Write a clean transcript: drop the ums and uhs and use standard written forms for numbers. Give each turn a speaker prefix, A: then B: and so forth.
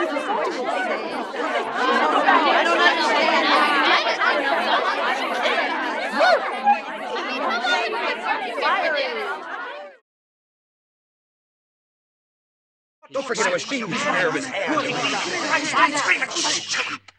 A: Don't forget a machine spare of his hand.